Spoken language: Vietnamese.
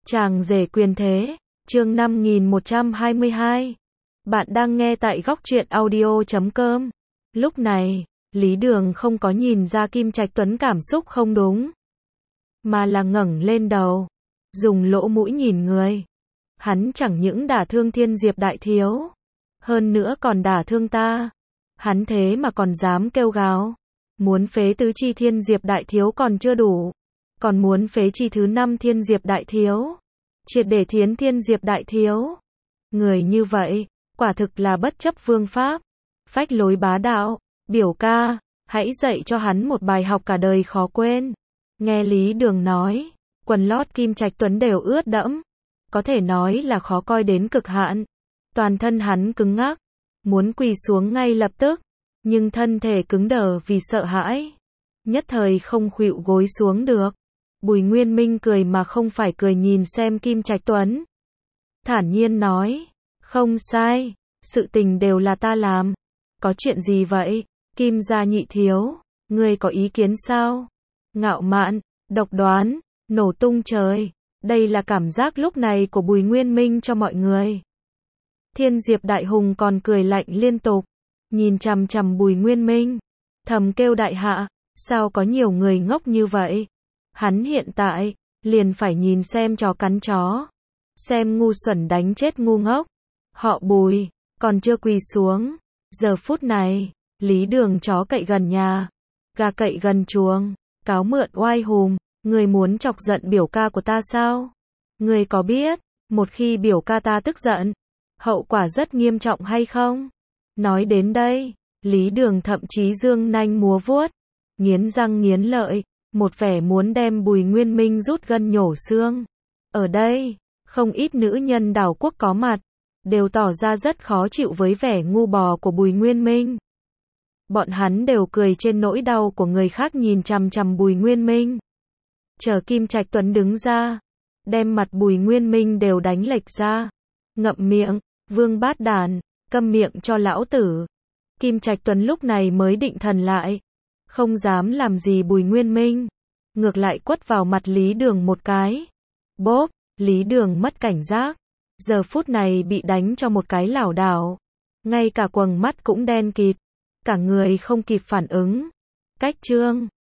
Chàng rể quyền thế, chương 5122. Bạn đang nghe tại góc truyện audio.com. Lúc này, Lý Đường không có nhìn ra Kim Trạch Tuấn cảm xúc không đúng, mà là ngẩng lên đầu, dùng lỗ mũi nhìn người. Hắn chẳng những đả thương Thiên Diệp đại thiếu, hơn nữa còn đả thương ta. Hắn thế mà còn dám kêu gào, muốn phế tứ chi Thiên Diệp đại thiếu còn chưa đủ, còn muốn phế chi thứ 5 Thiên Diệp đại thiếu, triệt để thiến Thiên Diệp đại thiếu. Người như vậy, quả thực là bất chấp vương pháp, phách lối bá đạo. Biểu ca, hãy dạy cho hắn một bài học cả đời khó quên. Nghe Lý Đường nói, quần lót Kim Trạch Tuấn đều ướt đẫm, có thể nói là khó coi đến cực hạn. Toàn thân hắn cứng ngắc, muốn quỳ xuống ngay lập tức, nhưng thân thể cứng đờ vì sợ hãi, nhất thời không khuỵu gối xuống được. Bùi Nguyên Minh cười mà không phải cười nhìn xem Kim Trạch Tuấn, thản nhiên nói, không sai, sự tình đều là ta làm. Có chuyện gì vậy, Kim gia nhị thiếu, ngươi có ý kiến sao? Ngạo mạn, độc đoán, nổ tung trời, đây là cảm giác lúc này của Bùi Nguyên Minh cho mọi người. Thiên Diệp đại hùng còn cười lạnh liên tục, nhìn chằm chằm Bùi Nguyên Minh, thầm kêu đại hạ, sao có nhiều người ngốc như vậy? Hắn hiện tại, liền phải nhìn xem chó cắn chó, xem ngu xuẩn đánh chết ngu ngốc. Họ Bùi, còn chưa quỳ xuống. Giờ phút này, Lý Đường chó cậy gần nhà, gà cậy gần chuồng, cáo mượn oai hùm, người muốn chọc giận biểu ca của ta sao? Người có biết, một khi biểu ca ta tức giận, hậu quả rất nghiêm trọng hay không? Nói đến đây, Lý Đường thậm chí dương nanh múa vuốt, nghiến răng nghiến lợi, một vẻ muốn đem Bùi Nguyên Minh rút gân nhổ xương. Ở đây, không ít nữ nhân đảo quốc có mặt, đều tỏ ra rất khó chịu với vẻ ngu bò của Bùi Nguyên Minh. Bọn hắn đều cười trên nỗi đau của người khác nhìn chằm chằm Bùi Nguyên Minh. Chờ Kim Trạch Tuấn đứng ra, đem mặt Bùi Nguyên Minh đều đánh lệch ra. Ngậm miệng, vương bát đàn, câm miệng cho lão tử. Kim Trạch Tuấn lúc này mới định thần lại, không dám làm gì Bùi Nguyên Minh, ngược lại quất vào mặt Lý Đường một cái. Bốp, Lý Đường mất cảnh giác, giờ phút này bị đánh cho một cái lảo đảo, ngay cả quầng mắt cũng đen kịt, cả người không kịp phản ứng. Cách chương